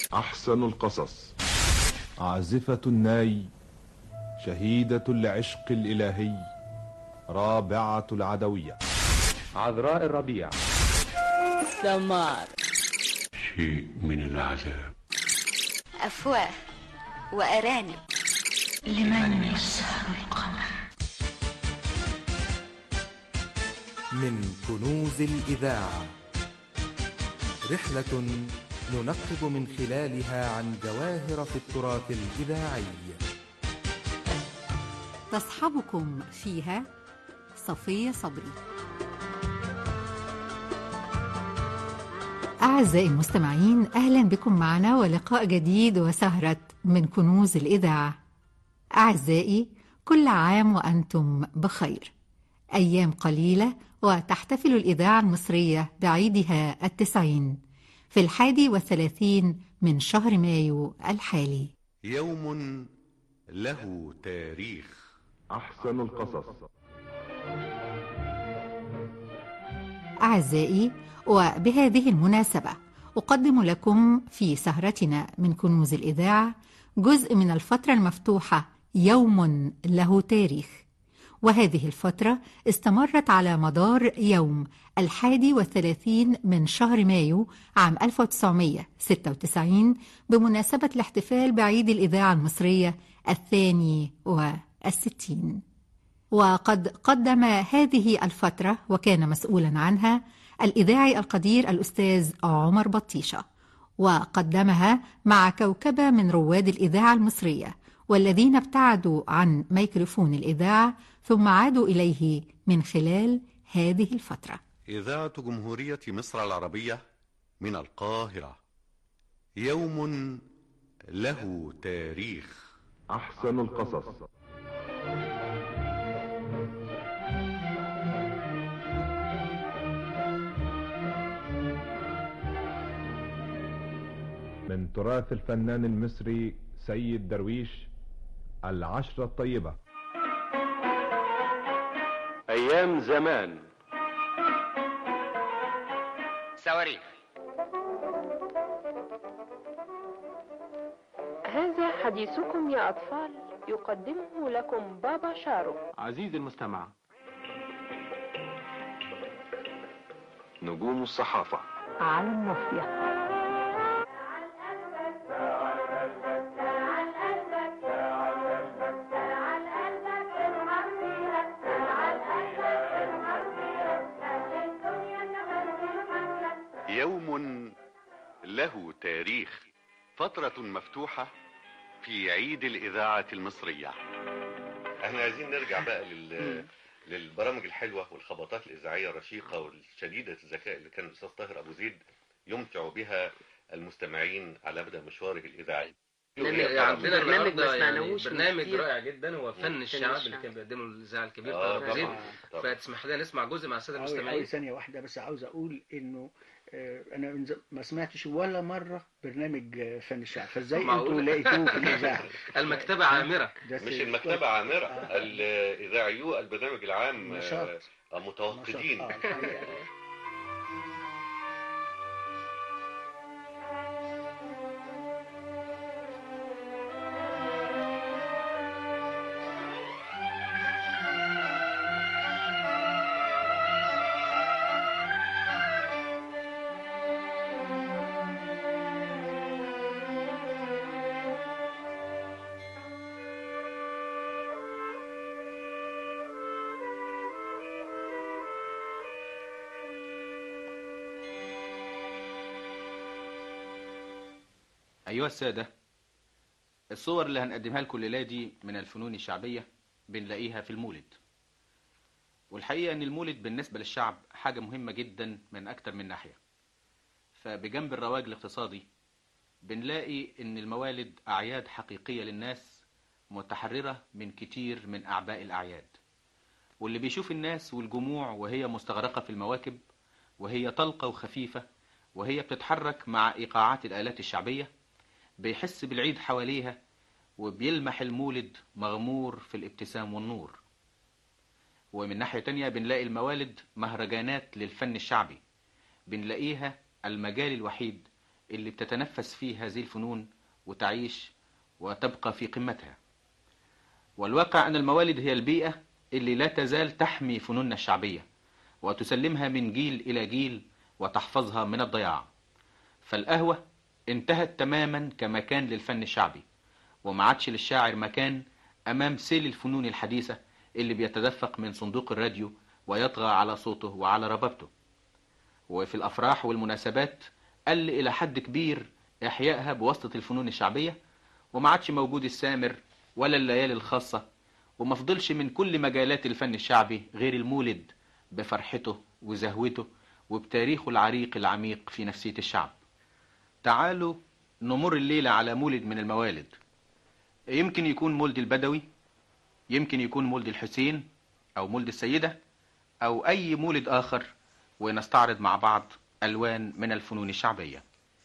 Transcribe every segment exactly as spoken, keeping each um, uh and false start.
أحسن القصص. عازفة الناي، شهيدة العشق الإلهي، رابعة العدوية، عذراء الربيع، سمار، شيء من العذاب، أفواه وأرانب، لمن يسهر القمر. من كنوز الإذاعة، رحلة ننقب من خلالها عن جواهر في التراث الإذاعي. تصحبكم فيها صفية صبري. أعزائي المستمعين، أهلا بكم معنا ولقاء جديد وسهرة من كنوز الإذاعة. أعزائي، كل عام وأنتم بخير. أيام قليلة وتحتفل الإذاعة المصرية بعيدها التسعين في الحادي والثلاثين من شهر مايو الحالي. يوم له تاريخ. أحسن القصص. أعزائي، وبهذه المناسبة أقدم لكم في سهرتنا من كنوز الإذاعة جزء من الفترة المفتوحة يوم له تاريخ، وهذه الفترة استمرت على مدار يوم الحادي والثلاثين من شهر مايو عام ألف وتسعمائة وستة وتسعين بمناسبة الاحتفال بعيد الإذاعة المصرية الثاني والستين. وقد قدم هذه الفترة وكان مسؤولا عنها الإذاعي القدير الأستاذ عمر بطيشة، وقدمها مع كوكبة من رواد الإذاعة المصرية والذين ابتعدوا عن ميكروفون الإذاعة ثم عادوا إليه من خلال هذه الفترة. إذاعة جمهورية مصر العربية من القاهرة، يوم له تاريخ. أحسن القصص. من تراث الفنان المصري سيد درويش، العشرة الطيبة. أيام زمان. صواريخ. هذا حديثكم يا أطفال، يقدمه لكم بابا شارو. عزيزي المستمع، نجوم الصحافة على الناصية. يوم له تاريخ، فترة مفتوحة في عيد الإذاعة المصرية. احنا عايزين نرجع بقى لل... للبرامج الحلوة والخبطات الإذاعية الرشيقة والشديدة الذكاء اللي كان الأستاذ طاهر أبو زيد يمتع بها المستمعين على مدى مشواره الإذاعي. عندنا برنامج ما يعني سمعناهوش، برنامج رائع جدا هو فن الشعب اللي كان بيقدمه الإذاعة الكبير طاهر أبو زيد. فتسمح لنا نسمع جزء مع السادة المستمعين. ثانية واحدة بس، عاوز أقول إنه أنا ما سمعتش ولا مرة برنامج فن الشعب، فإزاي أنتوا لقيتوه في الإذاعة؟ المكتبة عامرة، مش المكتبة عامرة، الإذاعيو البرنامج العام نشاط. متوقدين. آه. أيها السادة، الصور اللي هنقدمها لكم الليلة دي من الفنون الشعبية بنلاقيها في المولد. والحقيقة أن المولد بالنسبة للشعب حاجة مهمة جدا من أكتر من ناحية. فبجنب الرواج الاقتصادي بنلاقي أن الموالد أعياد حقيقية للناس متحررة من كتير من أعباء الأعياد، واللي بيشوف الناس والجموع وهي مستغرقة في المواكب وهي طلقة وخفيفة وهي بتتحرك مع إيقاعات الآلات الشعبية بيحس بالعيد حواليها وبيلمح المولد مغمور في الابتسام والنور. ومن ناحية تانية بنلاقي الموالد مهرجانات للفن الشعبي، بنلاقيها المجال الوحيد اللي بتتنفس فيه هذه الفنون وتعيش وتبقى في قمتها. والواقع أن الموالد هي البيئة اللي لا تزال تحمي فنوننا الشعبية وتسلمها من جيل إلى جيل وتحفظها من الضياع. فالقهوة انتهت تماما كمكان للفن الشعبي، وما عادش للشاعر مكان أمام سيل الفنون الحديثة اللي بيتدفق من صندوق الراديو ويطغى على صوته وعلى ربابته. وفي الأفراح والمناسبات قل إلى حد كبير إحيائها بواسطة الفنون الشعبية، وما عادش موجود السامر ولا الليالي الخاصة، وما فضلش من كل مجالات الفن الشعبي غير المولد بفرحته وزهوته وبتاريخه العريق العميق في نفسية الشعب. تعالوا نمر الليلة على مولد من الموالد. يمكن يكون مولد البدوي، يمكن يكون مولد الحسين أو مولد السيدة أو أي مولد آخر، ونستعرض مع بعض ألوان من الفنون الشعبية.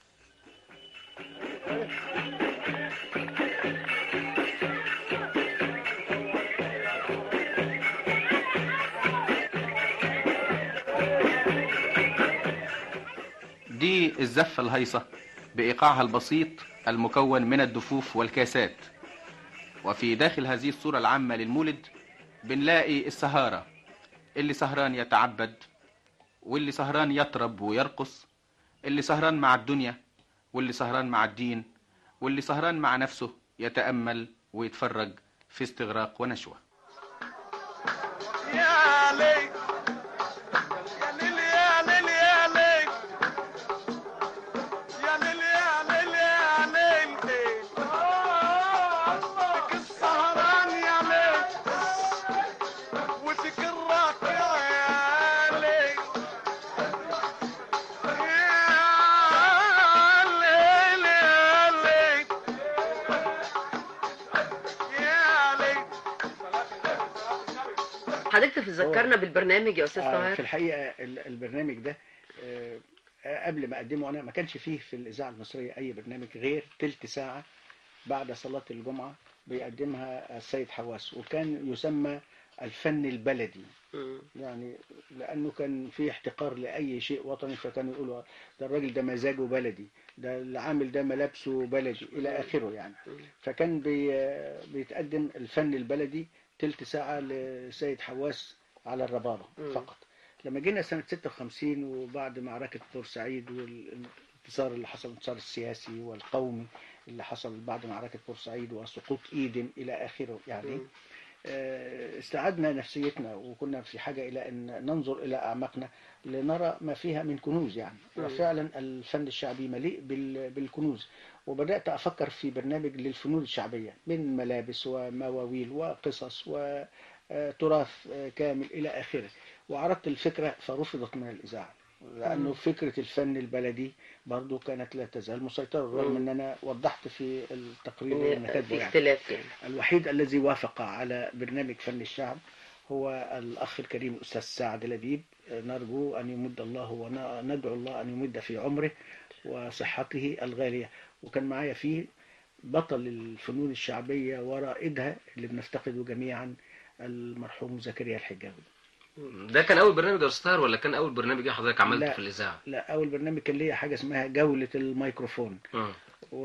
دي الزفة الهيصة بإيقاعها البسيط المكون من الدفوف والكاسات. وفي داخل هذه الصورة العامة للمولد بنلاقي السهارة، اللي سهران يتعبد، واللي سهران يطرب ويرقص، اللي سهران مع الدنيا، واللي سهران مع الدين، واللي سهران مع نفسه يتأمل ويتفرج في استغراق ونشوة. يا ليل يا ليل يا ليل يا ليل يا ليل يا ليل يا ليل فيك السهران يا ليل وفيك الراكع يا ليل يا ليل يا ليل يا ليل. حضرتك تذكرنا بالبرنامج يا استاذ طاهر؟ في الحقيقه البرنامج ده قبل ما اقدمه انا ما كانش فيه في الاذاعه المصريه اي برنامج غير تلت ساعه بعد صلاه الجمعه بيقدمها السيد حواس، وكان يسمى الفن البلدي. يعني لانه كان في احتقار لاي شيء وطني، فكانوا يقولوا ده الراجل ده مزاجه بلدي، ده العامل ده ملابسه بلدي الى اخره يعني. فكان بي بيتقدم الفن البلدي تلت ساعة لسيد حواس على الربابة فقط. لما جينا سنة ستة وخمسين وبعد معركة بورسعيد والانتصار اللي حصل، الانتصار السياسي والقومي اللي حصل بعد معركة بورسعيد وسقوط إيدن إلى آخره يعني، استعدنا نفسيتنا وكنا في حاجة إلى أن ننظر إلى أعماقنا لنرى ما فيها من كنوز يعني. وفعلا الفن الشعبي مليء بالكنوز. وبدأت أفكر في برنامج للفنون الشعبية من ملابس ومواويل وقصص وتراث كامل إلى آخره. وعرضت الفكرة فرفضت من الإذاعة، لأنه فكرة الفن البلدي برضو كانت لا تزال مسيطرة، رغم أن أنا وضحت في التقرير اللي أنا كاتبه يعني. اختلاف يعني. الوحيد الذي وافق على برنامج فن الشعب هو الأخ الكريم الأستاذ سعد لبيب. نرجو أن يمد الله وندعو الله أن يمد في عمره وصحته الغالية. وكان معايا فيه بطل الفنون الشعبية ورائدها اللي بنفتقده جميعا، المرحوم زكريا الحجاوي. ده كان اول برنامج يا استاذ طاهر ولا كان اول برنامج حضرتك عملته في الاذاعه؟ لا، اول برنامج كان ليا حاجه اسمها جوله الميكروفون. اه و...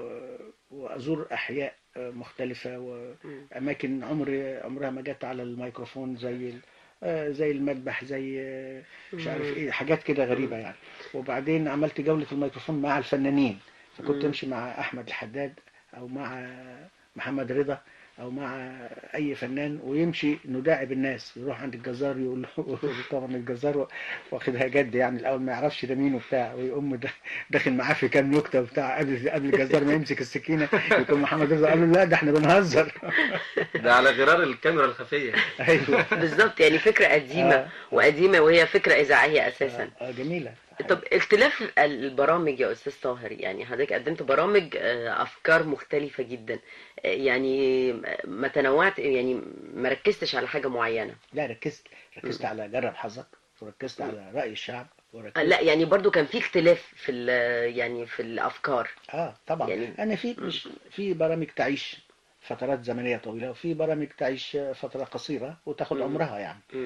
وازور احياء مختلفه واماكن عمري عمرها ما جت على الميكروفون، زي زي المذبح، زي مش عارف ايه، حاجات كده غريبه يعني. وبعدين عملت جوله الميكروفون مع الفنانين، فكنت امشي مع احمد الحداد او مع محمد رضا او مع اي فنان، ويمشي نداعب الناس، يروح عند الجزار يقول له طبعا الجزار واخدها جد يعني، الاول ما يعرفش ده مين وبتاع، ويقوم داخل معاه في كام نكته وبتاع، قبل قبل الجزار ما يمسك السكينه يكون محمد رضا قال له لا ده احنا بنهزر. ده على غرار الكاميرا الخفيه. ايوه بالظبط، يعني فكره قديمه آه. وقديمه وهي فكره اذاعيه اساسا. اه جميله. طب اختلاف البرامج يا استاذ طاهر، يعني حضرتك قدمت برامج افكار مختلفه جدا، يعني ما تنوعت، يعني ما ركزتش على حاجه معينه؟ لا ركزت ركزت م. على جرب حظك، وركزت م. على راي الشعب، وركزت لا يعني برضو كان في اختلاف في يعني في الافكار. اه طبعا يعني انا في مش في برامج تعيش فترات زمنيه طويله، وفي برامج تعيش فتره قصيره وتاخد م. عمرها يعني. م.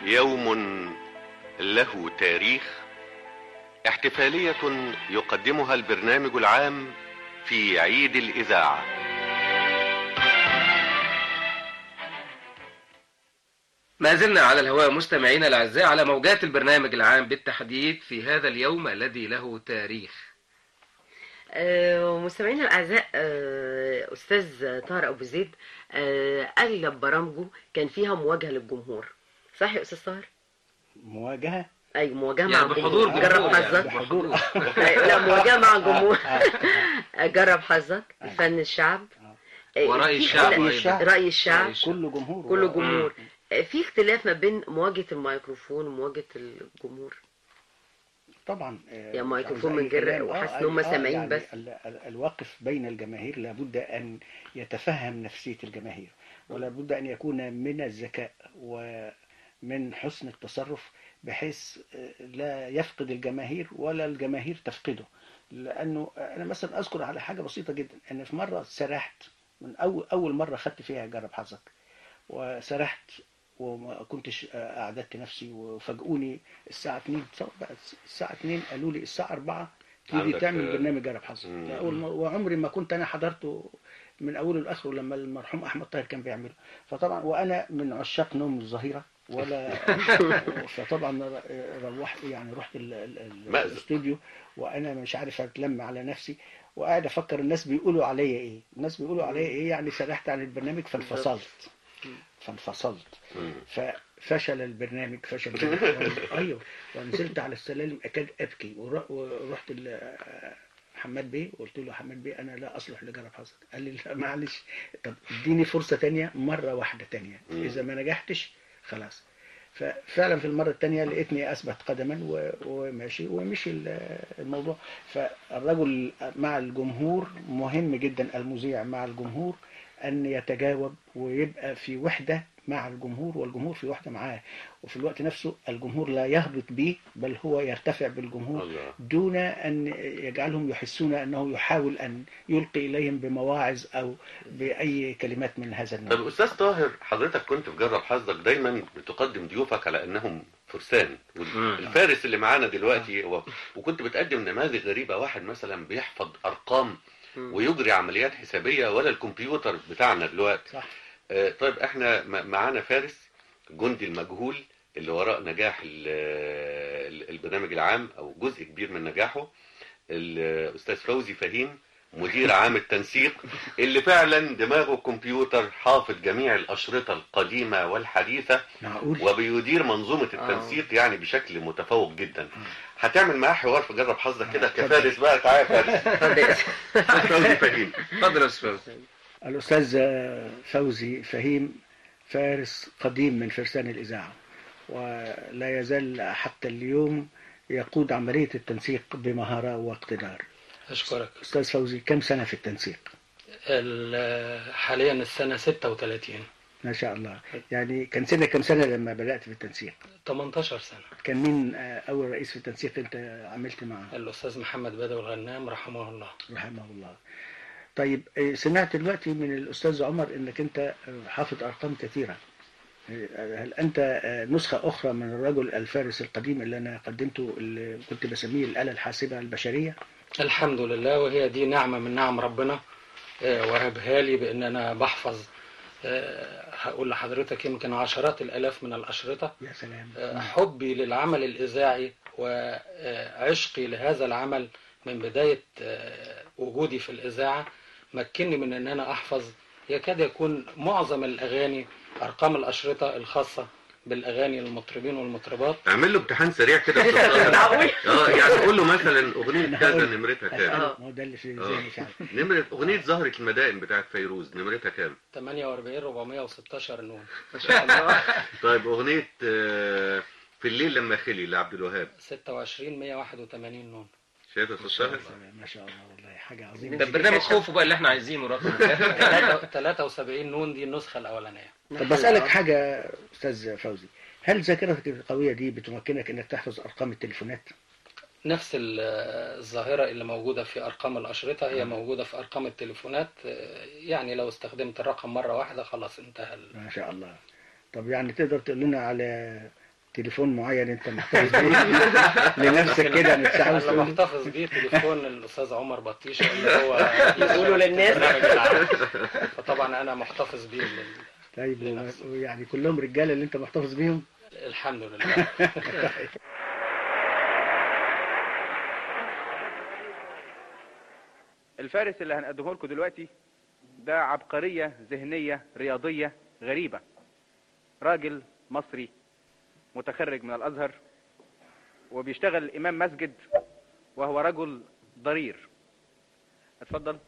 يوم له تاريخ، احتفالية يقدمها البرنامج العام في عيد الإذاعة. ما زلنا على الهواء مستمعينا الأعزاء على موجات البرنامج العام بالتحديد في هذا اليوم الذي له تاريخ. آه، مستمعينا الأعزاء، آه، أستاذ طاهر أبو زيد آه، أغلب برامجه كان فيها مواجهة للجمهور، صح يا أستاذ طاهر؟ مواجهة؟ أي مواجهة يعني مع بحضور الجمهور. جرب حظك. بحضور. لا، مواجهة مع الجمهور. جرب حظك. فن الشعب ورأي الشعب أيضا. رأي الشعب كله جمهور كله جمهور. في اختلاف ما بين مواجهة الميكروفون ومواجهة الجمهور طبعا. يعني ميكروفون من غير وحاسس ان هم سامعين يعني بس. الواقف بين الجماهير لابد ان يتفهم نفسية الجماهير، ولا بد ان يكون من الذكاء ومن حسن التصرف بحيث لا يفقد الجماهير ولا الجماهير تفقده. لانه انا مثلا اذكر على حاجة بسيطة جدا، ان في مرة سرحت من اول اول مرة خدت فيها جرب حظك، وسرحت وما كنتش أعددت نفسي، وفاجئوني الساعة اتنين، الساعة اتنين قالوا لي الساعة أربعة تيجي تعمل برنامج جرب حظك. وعمري ما كنت أنا حضرته من أوله لآخره لما المرحوم أحمد طاهر كان بيعمله. فطبعا وأنا من عشاق نوم الظهيرة ولا فطبعا روحت يعني رحت الاستوديو وأنا مش عارف أتلم على نفسي، وقاعد أفكر الناس بيقولوا عليا إيه، الناس بيقولوا عليا إيه، يعني سرحت عن البرنامج فانفصلت. فانفصلت ففشل البرنامج فشل البرنامج. ايوه، ونزلت على السلالم اكاد ابكي، ورحت حماد بيه وقلت له حماد بيه انا لا اصلح لجرب حظك. قال لي لا معلش، طب اديني فرصه تانية، مره واحده تانية، اذا ما نجحتش خلاص. ففعلا في المره الثانيه لقيتني اثبت قدما وماشي ومشي الموضوع. فالرجل مع الجمهور مهم جدا، المذيع مع الجمهور أن يتجاوب ويبقى في وحدة مع الجمهور والجمهور في وحدة معاه، وفي الوقت نفسه الجمهور لا يهبط به بل هو يرتفع بالجمهور الله. دون أن يجعلهم يحسون أنه يحاول أن يلقي إليهم بمواعظ أو بأي كلمات من هذا النوع. طب أستاذ طاهر، حضرتك كنت في جرب حظك دايما بتقدم ضيوفك على أنهم فرسان، الفارس اللي معانا دلوقتي هو، وكنت بتقدم نماذج غريبة، واحد مثلا بيحفظ أرقام ويجري عمليات حسابية ولا الكمبيوتر بتاعنا دلوقتي. صح. آه طيب احنا معانا فارس جندي المجهول اللي وراء نجاح البرنامج العام او جزء كبير من نجاحه، الاستاذ فوزي فهيم مدير عام التنسيق اللي فعلا دماغه كمبيوتر، حافظ جميع الاشرطة القديمة والحديثة معقول. وبيدير منظومة التنسيق يعني بشكل متفوق جدا. هتعمل معاه حوار في جرب حظك كده كفارس بقى. تعالى فارس. فوزي فهيم. اتفضل يا استاذ فوزي. الاستاذ فوزي فهيم فارس قديم من فرسان الاذاعه، ولا يزال حتى اليوم يقود عمليه التنسيق بمهاره واقتدار. اشكرك استاذ فوزي. كم سنه في التنسيق؟ حاليا السنه ستة وثلاثين. ما شاء الله. يعني كان سنة كم سنة لما بدأت في التنسيق؟ تمنتاشر سنة. كان مين أول رئيس في التنسيق أنت عملت معه؟ الأستاذ محمد بدوي الغنام رحمه الله. رحمه الله. طيب سمعت دلوقتي من الأستاذ عمر أنك أنت حافظ أرقام كثيرة. هل أنت نسخة أخرى من الرجل الفارس القديم اللي أنا قدمته، اللي كنت بسميه الآلة الحاسبة البشرية؟ الحمد لله، وهي دي نعمة من نعم ربنا وهبها لي بأن أنا بحفظ، هقول لحضرتك يمكن عشرات الآلاف من الأشرطة. يا سلام. حبي للعمل الإذاعي وعشقي لهذا العمل من بداية وجودي في الإذاعة مكنني من أن أنا أحفظ يكاد يكون معظم الأغاني، أرقام الأشرطة الخاصة بالأغاني المطربين والمطربات. اعمل له امتحان سريع كده اه يعني قول له مثلا أغنية كذا نمرتها كام؟ اه ده اللي في ذهني فعلا. نمرة أغنية زهرة المدائن بتاعت فيروز نمرتها كام؟ ثمانية وأربعين أربعمية وستاشر نون. ما شاء الله. طيب أغنية في الليل لما خلي لعبد الوهاب ستة وعشرين مية وواحد وثمانين نون. شايف يا استاذ؟ ما شاء الله والله حاجة عظيمة. ده برنامج خوفه بقى اللي احنا عايزينه رقم ثلاثة وسبعين نون دي النسخة الأولانية. طب بسألك حاجة أستاذ فوزي، هل ذاكرتك القوية دي بتمكنك إنك تحفظ أرقام التليفونات؟ نفس الظاهرة اللي موجودة في أرقام الأشرطة هي موجودة في أرقام التليفونات، يعني لو استخدمت الرقم مرة واحدة خلاص انتهى. ما شاء الله. طب يعني تقدر تقول لنا على تليفون معين انت محتفظ بيه لنفسك كده مش عاوز اللي تقول؟ محتفظ بيه تليفون الاستاذ عمر بطيشه اللي هو يقولوا للناس. برنامج العام. فطبعا انا محتفظ بيه لل... طيب و- يعني كلهم رجاله اللي انت محتفظ بيهم؟ الحمد لله. الفارس اللي هنقدمه لكم دلوقتي ده عبقرية ذهنية رياضية غريبة. راجل مصري متخرج من الأزهر وبيشتغل إمام مسجد وهو رجل ضرير. اتفضل.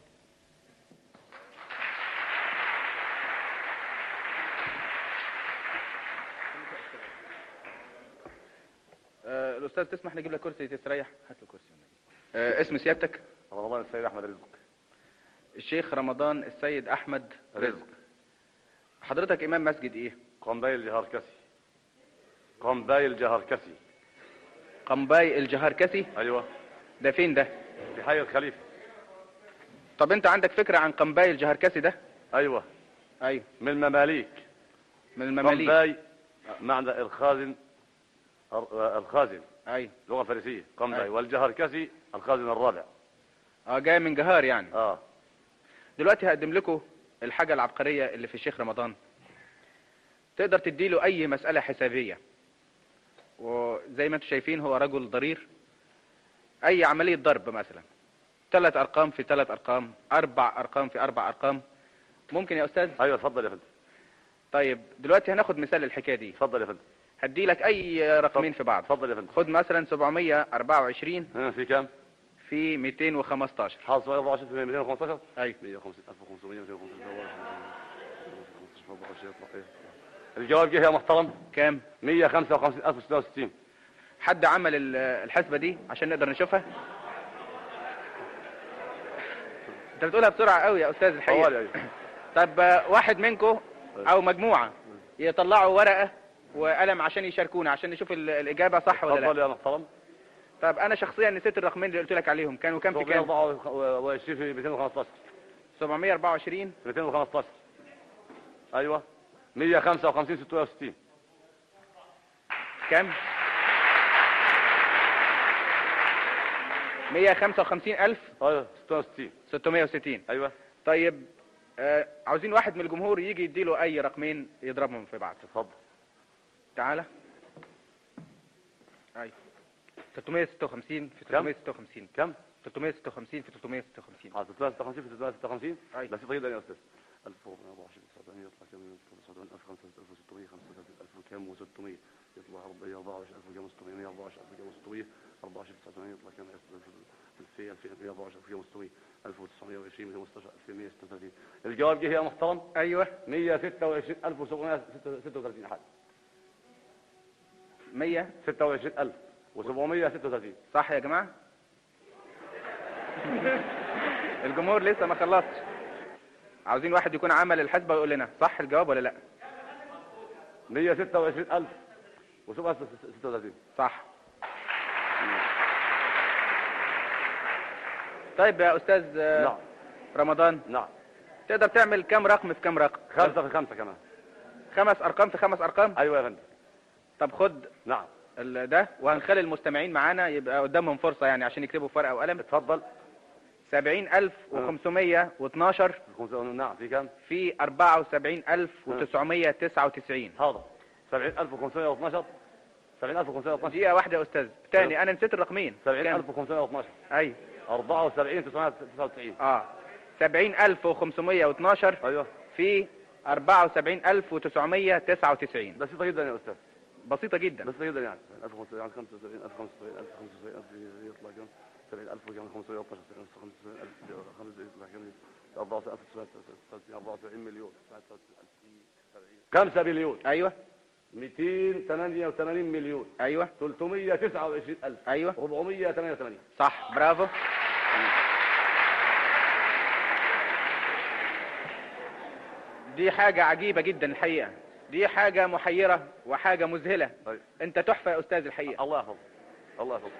آه، الأستاذ تسمح نجيب لك كرسي تستريح؟ هات له كرسي. آه، اسم سيادتك؟ رمضان السيد احمد رزق. الشيخ رمضان السيد أحمد رزق. حضرتك إمام مسجد إيه؟ قنباي الجهركسي. قنباي الجهركسي. قنباي الجهركسي؟ ايوه. ده فين ده؟ في حي الخليفه. طب أنت عندك فكرة عن قنباي الجهركسي ده؟ ايوه. أيوه. من المماليك. من المماليك. قنباي معنى الخازن. الخازن. ايوه. لغه فارسيه. قنباي. أيوة. والجهركسي الخازن الرابع. اه جاي من جهار يعني. اه. دلوقتي هقدم لكم الحاجة العبقرية اللي في الشيخ رمضان. تقدر تديله أي مسألة حسابية، وزي ما انتم شايفين هو رجل ضرير. أي عملية ضرب مثلا، ثلاث أرقام في ثلاث أرقام، أربع أرقام في أربع أرقام. ممكن يا أستاذ؟ ايوه اتفضل يا فندم. طيب دلوقتي هناخد مثال للحكاية دي. اتفضل يا فندم. هدي لك أي رقمين في بعض. اتفضل يا فندم. خد مثلا سبعمية وأربعة وعشرين ها في كام؟ في مئتين وخمستاشر. حاصل سبعمية وأربعة وعشرين في مئتين وخمستاشر. ايوه. مئة وخمسين ألف وخمسمية مئتين وخمستاشر. الجواب جه يا محترم. كام؟ مئة وخمسة وخمسين ألف وستة وستين. حد عمل ال- الحسبة دي عشان نقدر نشوفها؟ انت بتقولها بسرعة قوي يا أستاذ الحقيقة. طوالي ايوه. طب آه، واحد منكم أو مجموعة يطلعوا ورقة وقلم عشان يشاركونا عشان نشوف ال- الإجابة صح ولا لا. اتفضل يا محترم. طب أنا شخصيا نسيت الرقمين اللي قلت لك عليهم، كانوا كام في سبعمية كام؟ وأربعة وعشرين في مئتين وخمستاشر. سبعمية وأربعة وعشرين في مئتين وخمستاشر. ايوه. مئة وخمسة وخمسين ستمية وستين. كام؟ مئة وخمسة وخمسين ألف ايوه ستمية وستين. ستمية وستين. ايوه. طيب آه عاوزين واحد من الجمهور يجي يديله أي رقمين يضربهم في بعض. اتفضل. تعالى. ايوه. ثلاثمية وستة وخمسين في ثلاثمية وستة وخمسين. كم؟ ثلاثمية وستة وخمسين في ثلاثمية وستة وخمسين. اه ثلاثمية وستة وخمسين في ثلاثمية وستة وخمسين. ايوه. بس طيب يا استاذ. ألف وأربعة وعشرين تسعمية يطلع كم؟ تسعة ألف خمسة ألف وستمية خمسة وثلاثين ألف وكم وستمية يطلع أربعة وعشرين ألف وكم وستمية مئة وأربعة وعشرين ألف وكم وستمية أربعة وعشرين تسعمية يطلع كم؟ ألفين ألفين مئة وأربعة وعشرين ألف وكم وستمية ألف وتسعمية وعشرين مئتين وستاشر ألفين ومئة وستة وثلاثين. الجواب جه يا محترم. ايوه. مئة وستة وعشرين ألف وسبعمية وستة وثلاثين حاجة. مئة وستة وعشرين ألف وسبعمية وستة وثلاثين. صح يا جماعة؟ الجمهور لسه ما خلصش. عاوزين واحد يكون عمل الحسبة ويقول لنا صح الجواب ولا لا. مئة وستة وعشرين ألف وسبعمية وستة وثلاثين. صح. طيب يا أستاذ نعم. رمضان. نعم. تقدر تعمل كم رقم في كم رقم؟ خمسة في خمسة كمان. خمس أرقام في خمس أرقام؟ أيوة يا فندم. طب خد نعم ال- ده وهنخلي المستمعين معانا يبقى قدامهم فرصة يعني عشان يكتبوا في ورقة وقلم. اتفضل. سبعين ألف وخمسمية واتناشر نعم في كم؟ في أربعة وسبعين ألف وتسعمية تسعة وتسعين. حاضر. سبعين ألف وخمسمية واثناشر. سبعين ألف وخمسمية واثناشر. دقيقة واحدة يا أستاذ. تاني أنا نسيت الرقمين. سبعين ألف وخمسمية واثناشر. أيوة. أربعة وسبعين تسعمية تسعة وتسعين. اه سبعين ألف وخمسمية واتناشر. ايوه. في أربعة وسبعين ألف وتسعمية تسعة وتسعين. بسيطة جدا يا أستاذ. بسيطة جدا. بسيطة جدا يعني. ألف وخمسمية يعني خمسة وسبعين ألف خمسة وسبعين ألف خمسة وسبعين ألف يطلع كم؟ سبعين ألف وكم خمسمية واثناشر سبعين ألف خمسة وسبعين ألف خمسة يطلع كم؟ أربعة وسبعين ألف تسعمية وثلاثين أربعة وسبعين مليون. خمسة مليون. أيوه. مئتين وثمانية وثمانين مليون. أيوه. ثلاثمية وتسعة وعشرين ألف. أيوه. أربعمية وثمانية وثمانين. صح برافو. دي حاجة عجيبة جدا الحقيقة. دي حاجة محيرة وحاجة مذهلة. طيب. انت تحفة يا أستاذ الحقيقة. الله يحفظك. الله يحفظك.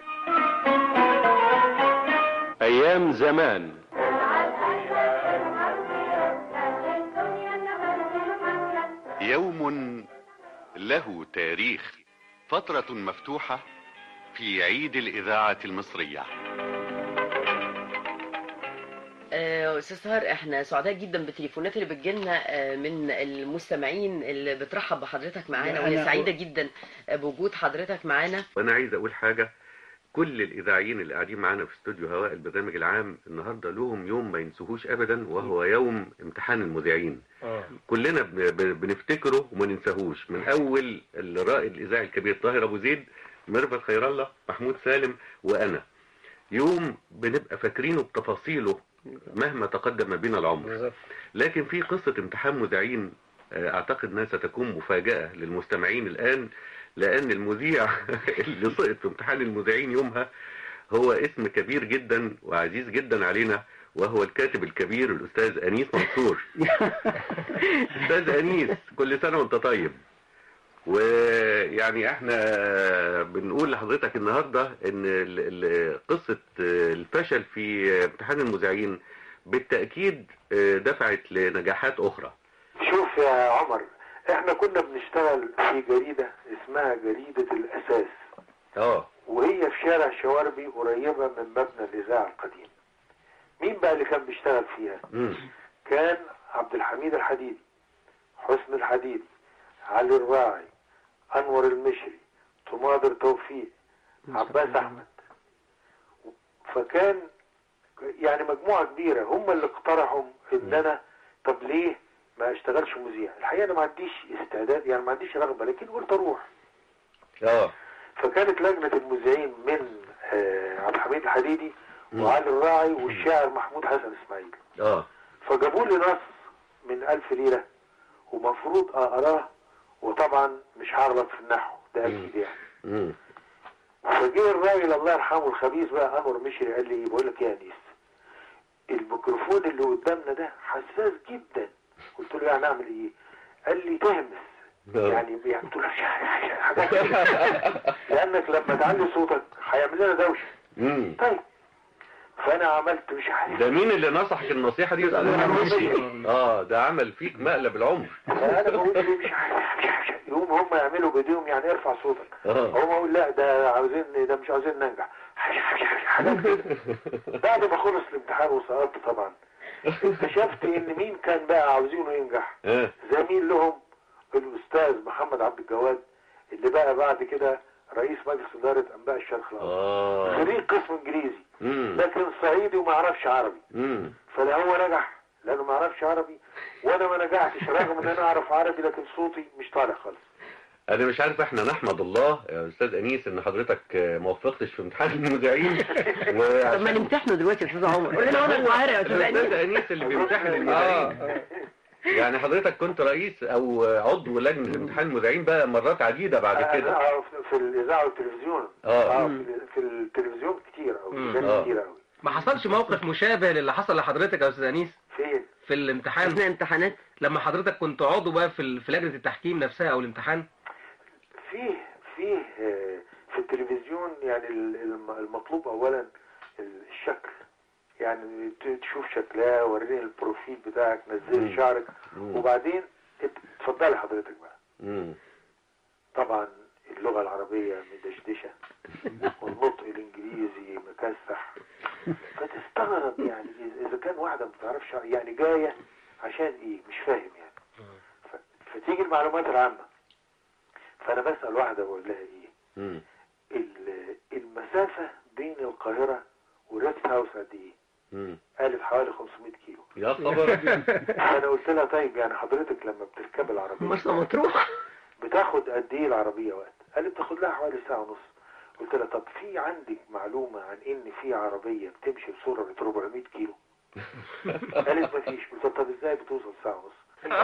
أيام زمان. يوم له تاريخ. فترة مفتوحة في عيد الإذاعة المصرية. استاذ سهر، احنا سعداء جدا بالتليفونات اللي بتجيلنا من المستمعين اللي بترحب بحضرتك معانا، وهي سعيده جدا بوجود حضرتك معانا. وانا عايز اقول حاجه، كل الاذاعيين اللي قاعدين معانا في استوديو هواء البرنامج العام النهارده لهم يوم ما ينسوهوش ابدا، وهو يوم امتحان المذيعين. آه. كلنا بنفتكره وما ننساهوش، من اول الرائد الاذاعي الكبير طاهر ابو زيد، ميرفت خير الله، محمود سالم، وانا. يوم بنبقى فاكرينه بتفاصيله مهما تقدم بنا العمر. لكن في قصة امتحان مذيعين اعتقد انها ستكون مفاجأة للمستمعين الان، لان المذيع اللي سقط في امتحان المذيعين يومها هو اسم كبير جدا وعزيز جدا علينا، وهو الكاتب الكبير الاستاذ انيس منصور. استاذ انيس، كل سنة وانت طيب. ويعني احنا بنقول لحضرتك النهاردة ان قصة الفشل في امتحان المذيعين بالتأكيد دفعت لنجاحات اخرى. شوف يا عمر، احنا كنا بنشتغل في جريدة اسمها جريدة الاساس، اه وهي في شارع شواربي قريبة من مبنى الاذاعة القديم. مين بقى اللي كان بيشتغل فيها؟ مم. كان عبد الحميد الحديدي، حسن الحديدي، علي الراعي، انور المشري، طماطر توفيق، عباس احمد. فكان يعني مجموعة كبيرة هم اللي اقترحوا ان انا طب ليه ما اشتغلش مذيع. الحقيقة انا ما عنديش استعداد، يعني ما عنديش رغبة، لكن قلت اروح. اه فكانت لجنة المذيعين من آه عبد الحميد الحديدي وعلي الراعي والشاعر محمود حسن اسماعيل. اه فجابوا لي نص من ألف ليلة ومفروض اقراه، وطبعا مش هغلط في النحو ده اكيد يعني. فجه الراجل الله يرحمه الخبيث بقى انور مشري قال لي بقول لك يا انيس، الميكروفون اللي قدامنا ده حساس جدا. قلت له يعني اعمل ايه؟ قال لي تهمس. يعني يعني قلت له حاجات لانك لما تعلي صوتك هيعمل لنا دوشه. طيب فانا عملت مش عارف. ده مين اللي نصحك النصيحه دي؟ اه ده عمل فيك مقلب العمر. انا بقول لي مش عارف مش عارف يقوم هم يعملوا بايديهم يعني ارفع صوتك. هم اقول لا ده عاوزين، ده مش عاوزين ننجح. حاجات كده. بعد ما خلص الامتحان وسقطت طبعا اكتشفت ان مين كان بقى عاوزينه ينجح. زميل لهم الاستاذ محمد عبد الجواد، اللي بقى بعد كده رئيس مجلس اداره انباء الشرق الاوسط، خريج قسم انجليزي لكن صعيدي وما يعرفش عربي. مم. فلا هو نجح لانه ما يعرفش عربي، وانا ما نجحتش رغم ان انا اعرف عربي لكن صوتي مش طالع خالص. انا مش عارف، احنا نحمد الله يا استاذ انيس ان حضرتك ما وفقتش في امتحان المذيعين. طب ما نمتحنه دلوقتي يا استاذ عمر، قول لنا وانا القاهره يا استاذ انيس. استاذ انيس اللي بيمتحن المذيعين. يعني حضرتك كنت رئيس او عضو لجنه امتحان المذيعين بقى مرات عديده بعد كده. اه في الاذاعه والتلفزيون. اه في التلفزيون كتير او كتير قوي. ما حصلش موقف مشابه للي حصل لحضرتك يا استاذ انيس؟ فين؟ في الامتحان. اثناء الامتحانات لما حضرتك كنت عضو بقى في في لجنه التحكيم نفسها او الامتحان؟ فيه فيه في التلفزيون يعني المطلوب اولا الشكل، يعني تشوف شكلها، وريني البروفيل بتاعك، نزلي شعرك، وبعدين اتفضلي حضرتك بقى. مم. طبعا اللغة العربية مدشدشة والنطق الانجليزي مكسح، فتستغرب يعني اذا كان واحدة ما بتعرفش يعني جاية عشان ايه، مش فاهم يعني. فتيجي المعلومات العامة، فانا بسأل واحدة بقول لها ايه؟ مم. المسافة بين القاهرة وريدز هاوس قد ايه؟ قالت حوالي خمسمائة كيلو. يا خبر. انا قلت لها طيب يعني حضرتك لما بتركب العربيه مرسى مطروح بتاخد قد ايه العربيه وقت؟ قالت بتاخد لها حوالي ساعه ونص. قلت لها طب في عندك معلومه عن ان في عربيه بتمشي بسرعه أربعمائة كيلو؟ قالت مفيش. قلت لها طب ازاي بتوصل ساعه ونص؟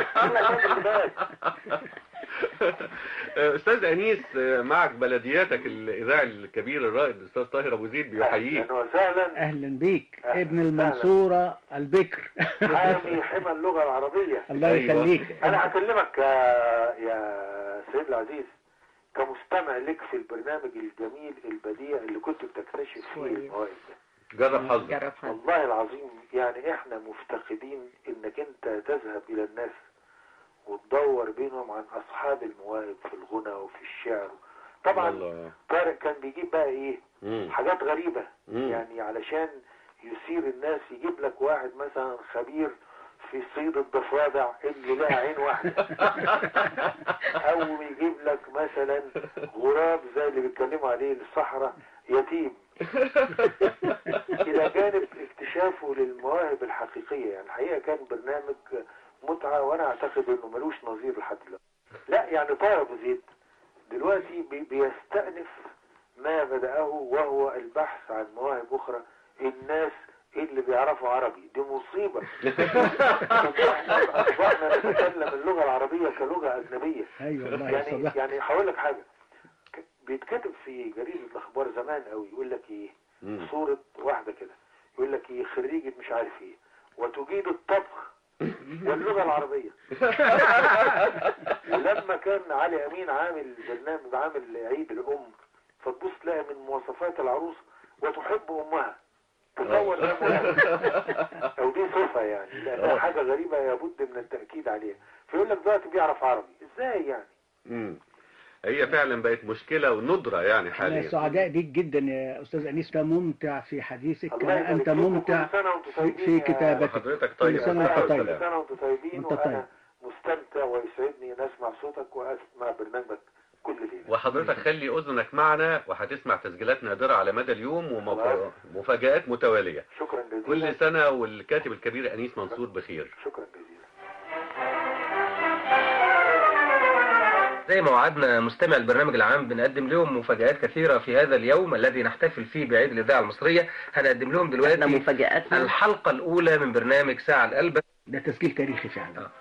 استاذ انيس، معك بلدياتك الاذاعي الكبير الرائد الاستاذ طاهر ابو زيد بيحييك. اهلا وسهلا. اهلا بيك. ابن المنصوره البكر، حامي حمى اللغه العربيه. الله يخليك. انا هكلمك يا سيد العزيز كمستمع لك في البرنامج الجميل البديع اللي كنت بتكتشف فيه المواهب ده. جرب حظك. والله العظيم يعني احنا مفتقدين انك انت تذهب الى الناس وتدور بينهم عن اصحاب المواهب في الغنى وفي الشعر طبعا الله. طارق كان بيجيب بقى ايه مم. حاجات غريبة مم. يعني علشان يثير الناس، يجيب لك واحد مثلا خبير في صيد الضفادع اللي لها عين واحدة او يجيب لك مثلا غراب زي اللي بيتكلموا عليه الصحراء يتيم الى جانب اكتشافه للمواهب الحقيقية. يعني الحقيقة كان برنامج متعة، وانا اعتقد انه ملوش نظير لحد دلوقتي. لا يعني طه ابو زيد دلوقتي بي بيستأنف ما بدأه، وهو البحث عن مواهب اخرى. الناس اللي بيعرفوا عربي دي مصيبة. احنا اصبحنا نتكلم اللغة العربية كلغة اجنبية. ايوه والله يعني صدق. يعني هقول لك حاجة، بيتكتب في جريدة الاخبار زمان قوي يقول لك ايه مم. صورة واحدة كده يقول لك ايه خريجة مش عارف ايه وتجيد الطبخ واللغة العربية. ولما كان علي امين عامل برنامج عامل عيد الام، فتبص تلاقي من مواصفات العروس وتحب امها، تصور او دي صفة يعني، لانها حاجة غريبة يبد من التأكيد عليها. فيقول لك دلوقتي بيعرف عربي ازاي يعني. مم. هي فعلا بقت مشكلة وندرة يعني احنا حاليا. سعداء بيك جدا يا استاذ انيس، انت ممتع في حديثك الله كما يبارك انت فيكم. ممتع كل سنة وانتم في, طيبين في يا- كتابتك. وحضرتك طيب. كل سنة وانت طيب. كل سنة وانتم طيبين، وانت طيب. وانا مستمتع ويسعدني ان اسمع صوتك واسمع برنامجك كل ليلة. وحضرتك خلي اذنك معنا وهتسمع تسجيلات نادرة على مدى اليوم ومفاجآت متوالية. شكرا جزيلا. كل سنة والكاتب الكبير أنيس منصور بخير. شكرا جزيلا. زي ما وعدنا مستمع البرنامج العام بنقدم لهم مفاجآت كثيرة في هذا اليوم الذي نحتفل فيه بعيد الإذاعة المصرية. هنقدم لهم دلوقتي مفاجآت الحلقة الأولى من برنامج ساعة القلب. ده تسجيل تاريخي فعلا. آه.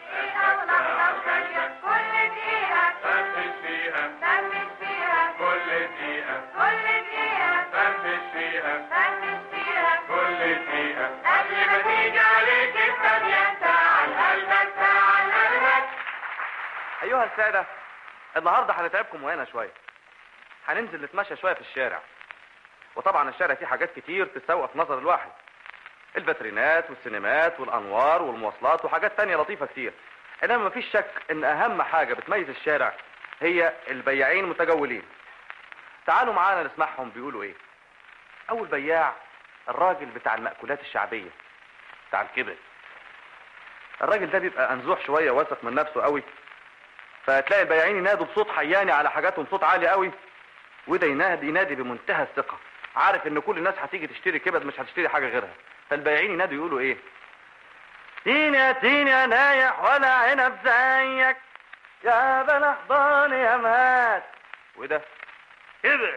أيها السادة، النهاردة هنتعبكم وهنا شوية. هننزل نتمشى شوية في الشارع، وطبعا الشارع فيه حاجات كتير تسوق في نظر الواحد، الفاترينات والسينمات والأنوار والمواصلات وحاجات تانية لطيفة كتير. إنما مفيش شك إن أهم حاجة بتميز الشارع هي البياعين المتجولين. تعالوا معانا نسمعهم بيقولوا إيه. أول بياع الراجل بتاع المأكولات الشعبية، بتاع الكبد. الراجل ده بيبقى أنزوح شوية، واثق من نفسه قوي، فتلاقي البياعين ينادوا بصوت حياني على حاجاتهم بصوت عالي قوي، وده ينادي ينادي بمنتهى الثقة، عارف ان كل الناس هتيجي تشتري كبد مش هتشتري حاجة غيرها. فالبياعين ينادوا يقولوا ايه؟ تين يا تين يا نايح ولا عنب زيك يا بلح ضاني يا مهات. وده كبد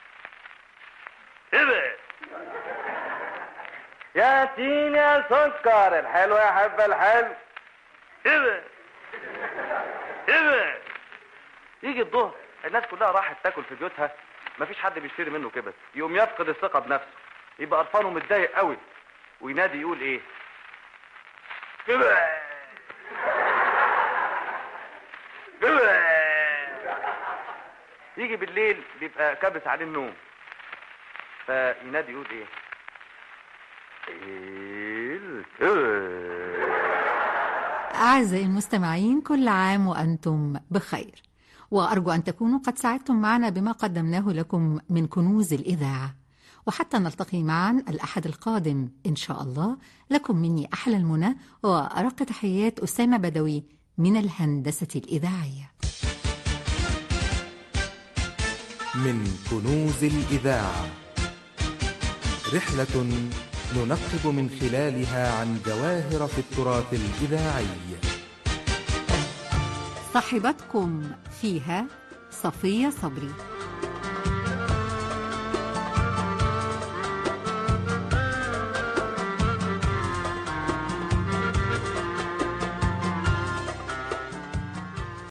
كبد يا تين يا سكر الحلو يحب الحلو كبد كبد. يجي الظهر الناس كلها راحت تاكل في بيوتها، مفيش حد بيشتري منه كبد، يقوم يفقد الثقة بنفسه، يبقى قرفان ومتضايق قوي، وينادي يقول ايه؟ كبد كبد. يجي بالليل بيبقى كابس عليه النوم، فينادي يقول ايه؟ الكبد. أعزائي المستمعين، كل عام وأنتم بخير، وأرجو أن تكونوا قد ساعدتم معنا بما قدمناه لكم من كنوز الإذاعة. وحتى نلتقي معا الأحد القادم إن شاء الله، لكم مني أحلى المنى وأرق تحيات أسامة بدوي من الهندسة الإذاعية. من كنوز الإذاعة، رحلة ننقب من خلالها عن جواهر في التراث الإذاعي. صاحبتكم فيها صفية صبري.